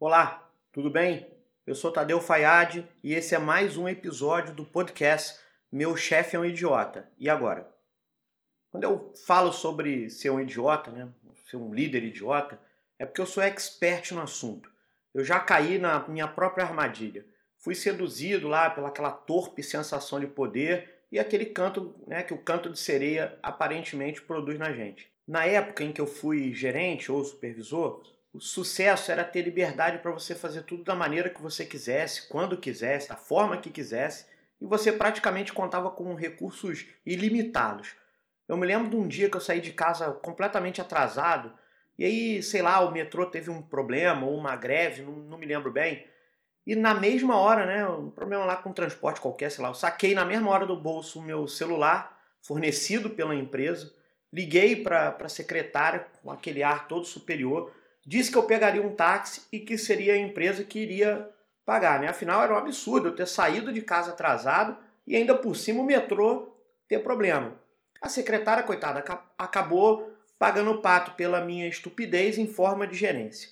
Olá, tudo bem? Eu sou Tadeu Fayad e esse é mais um episódio do podcast Meu Chefe é um Idiota. E agora? Quando eu falo sobre ser um idiota, ser um líder idiota, é porque eu sou expert no assunto. Eu já caí na minha própria armadilha. Fui seduzido lá pelaquela torpe sensação de poder e aquele canto, que o canto de sereia aparentemente produz na gente. Na época em que eu fui gerente ou supervisor, o sucesso era ter liberdade para você fazer tudo da maneira que você quisesse, quando quisesse, da forma que quisesse, e você praticamente contava com recursos ilimitados. Eu me lembro de um dia que eu saí de casa completamente atrasado, e aí, sei lá, o metrô teve um problema ou uma greve, não me lembro bem, e na mesma hora, um problema lá com transporte qualquer, sei lá, eu saquei na mesma hora do bolso o meu celular, fornecido pela empresa, liguei para a secretária com aquele ar todo superior, disse que eu pegaria um táxi e que seria a empresa que iria pagar, né? Afinal, era um absurdo eu ter saído de casa atrasado e ainda por cima o metrô ter problema. A secretária, coitada, acabou pagando o pato pela minha estupidez em forma de gerência.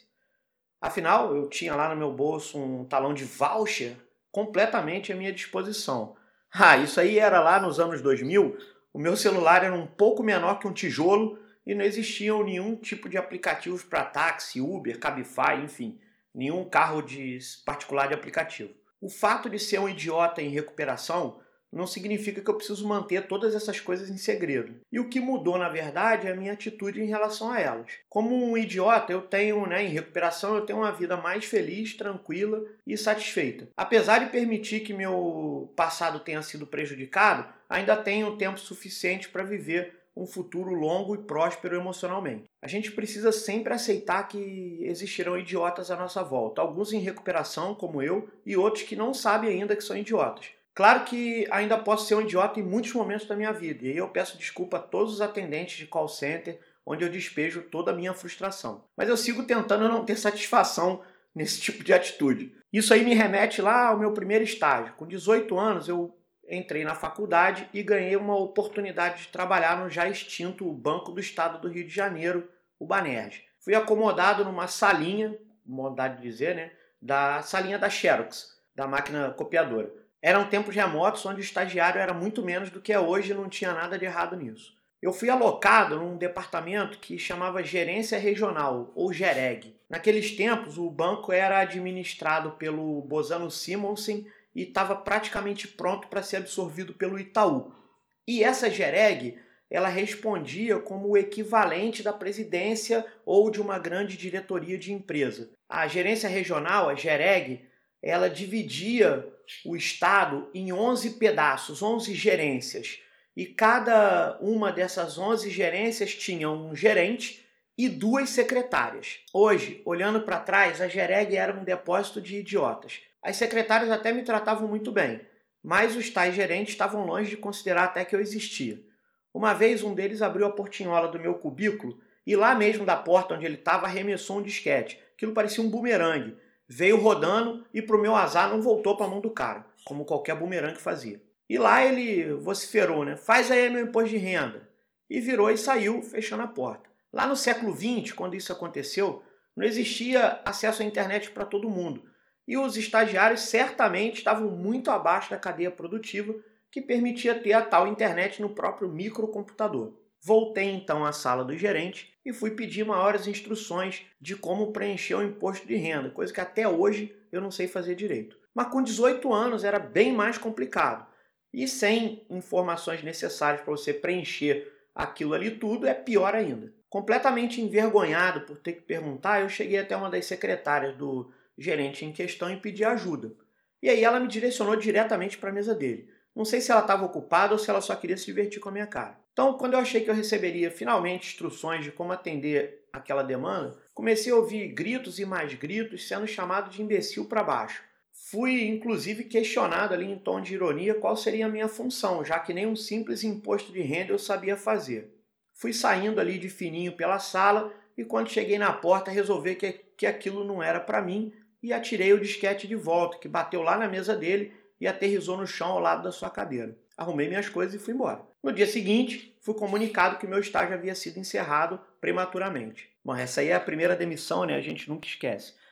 Afinal, eu tinha lá no meu bolso um talão de voucher completamente à minha disposição. Isso aí era lá nos anos 2000, o meu celular era um pouco menor que um tijolo e não existiam nenhum tipo de aplicativos para táxi, Uber, Cabify, enfim, nenhum carro particular de aplicativo. O fato de ser um idiota em recuperação não significa que eu preciso manter todas essas coisas em segredo. E o que mudou, na verdade, é a minha atitude em relação a elas. Como um idiota, eu tenho, em recuperação, eu tenho uma vida mais feliz, tranquila e satisfeita. Apesar de permitir que meu passado tenha sido prejudicado, ainda tenho tempo suficiente para viver um futuro longo e próspero emocionalmente. A gente precisa sempre aceitar que existirão idiotas à nossa volta, alguns em recuperação, como eu, e outros que não sabem ainda que são idiotas. Claro que ainda posso ser um idiota em muitos momentos da minha vida, e aí eu peço desculpa a todos os atendentes de call center, onde eu despejo toda a minha frustração. Mas eu sigo tentando não ter satisfação nesse tipo de atitude. Isso aí me remete lá ao meu primeiro estágio. Com 18 anos, eu entrei na faculdade e ganhei uma oportunidade de trabalhar no já extinto Banco do Estado do Rio de Janeiro, o Banerj. Fui acomodado numa salinha, modalidade de dizer, da salinha da Xerox, da máquina copiadora. Eram tempos remotos onde o estagiário era muito menos do que é hoje e não tinha nada de errado nisso. Eu fui alocado num departamento que chamava Gerência Regional, ou GEREG. Naqueles tempos, o banco era administrado pelo Bozano Simonsen e estava praticamente pronto para ser absorvido pelo Itaú. E essa GEREG, ela respondia como o equivalente da presidência ou de uma grande diretoria de empresa. A gerência regional, a GEREG, ela dividia o estado em 11 pedaços, 11 gerências. E cada uma dessas 11 gerências tinha um gerente e 2 secretárias. Hoje, olhando para trás, a GEREG era um depósito de idiotas. As secretárias até me tratavam muito bem, mas os tais gerentes estavam longe de considerar até que eu existia. Uma vez um deles abriu a portinhola do meu cubículo e lá mesmo da porta onde ele estava arremessou um disquete. Aquilo parecia um bumerangue. Veio rodando e, pro meu azar, não voltou para a mão do cara, como qualquer bumerangue fazia. E lá ele vociferou, faz aí meu imposto de renda. E virou e saiu, fechando a porta. Lá no século XX, quando isso aconteceu, não existia acesso à internet para todo mundo. E os estagiários certamente estavam muito abaixo da cadeia produtiva que permitia ter a tal internet no próprio microcomputador. Voltei então à sala do gerente e fui pedir maiores instruções de como preencher o imposto de renda, coisa que até hoje eu não sei fazer direito. Mas com 18 anos era bem mais complicado. E sem informações necessárias para você preencher aquilo ali tudo, é pior ainda. Completamente envergonhado por ter que perguntar, eu cheguei até uma das secretárias do gerente em questão e pedi ajuda. E aí ela me direcionou diretamente para a mesa dele. Não sei se ela estava ocupada ou se ela só queria se divertir com a minha cara. Então, quando eu achei que eu receberia finalmente instruções de como atender aquela demanda, comecei a ouvir gritos e mais gritos, sendo chamado de imbecil para baixo. Fui, inclusive, questionado ali em tom de ironia qual seria a minha função, já que nem um simples imposto de renda eu sabia fazer. Fui saindo ali de fininho pela sala e quando cheguei na porta resolvi que aquilo não era para mim e atirei o disquete de volta, que bateu lá na mesa dele e aterrissou no chão ao lado da sua cadeira. Arrumei minhas coisas e fui embora. No dia seguinte, fui comunicado que meu estágio havia sido encerrado prematuramente. Bom, essa aí é a primeira demissão, a gente nunca esquece.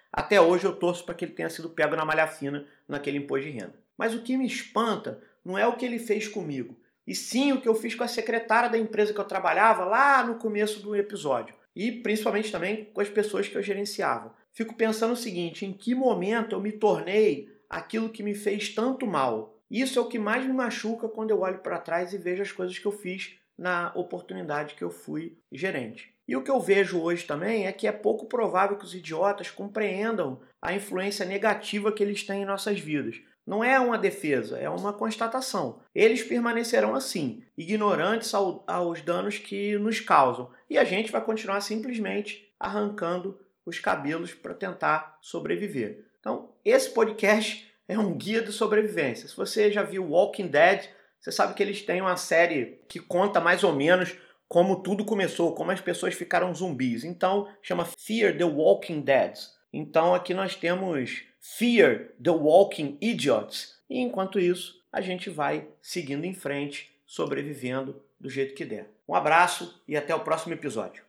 Até hoje eu torço para que ele tenha sido pego na malha fina naquele imposto de renda. Mas o que me espanta não é o que ele fez comigo, e sim o que eu fiz com a secretária da empresa que eu trabalhava lá no começo do episódio. E principalmente também com as pessoas que eu gerenciava. Fico pensando o seguinte, em que momento eu me tornei aquilo que me fez tanto mal? Isso é o que mais me machuca quando eu olho para trás e vejo as coisas que eu fiz na oportunidade que eu fui gerente. E o que eu vejo hoje também é que é pouco provável que os idiotas compreendam a influência negativa que eles têm em nossas vidas. Não é uma defesa, é uma constatação. Eles permanecerão assim, ignorantes aos danos que nos causam. E a gente vai continuar simplesmente arrancando os cabelos para tentar sobreviver. Então, esse podcast é um guia de sobrevivência. Se você já viu Walking Dead, você sabe que eles têm uma série que conta mais ou menos como tudo começou, como as pessoas ficaram zumbis. Então, chama Fear the Walking Dead. Então, aqui nós temos Fear the Walking Idiots. E enquanto isso, a gente vai seguindo em frente, sobrevivendo do jeito que der. Um abraço e até o próximo episódio.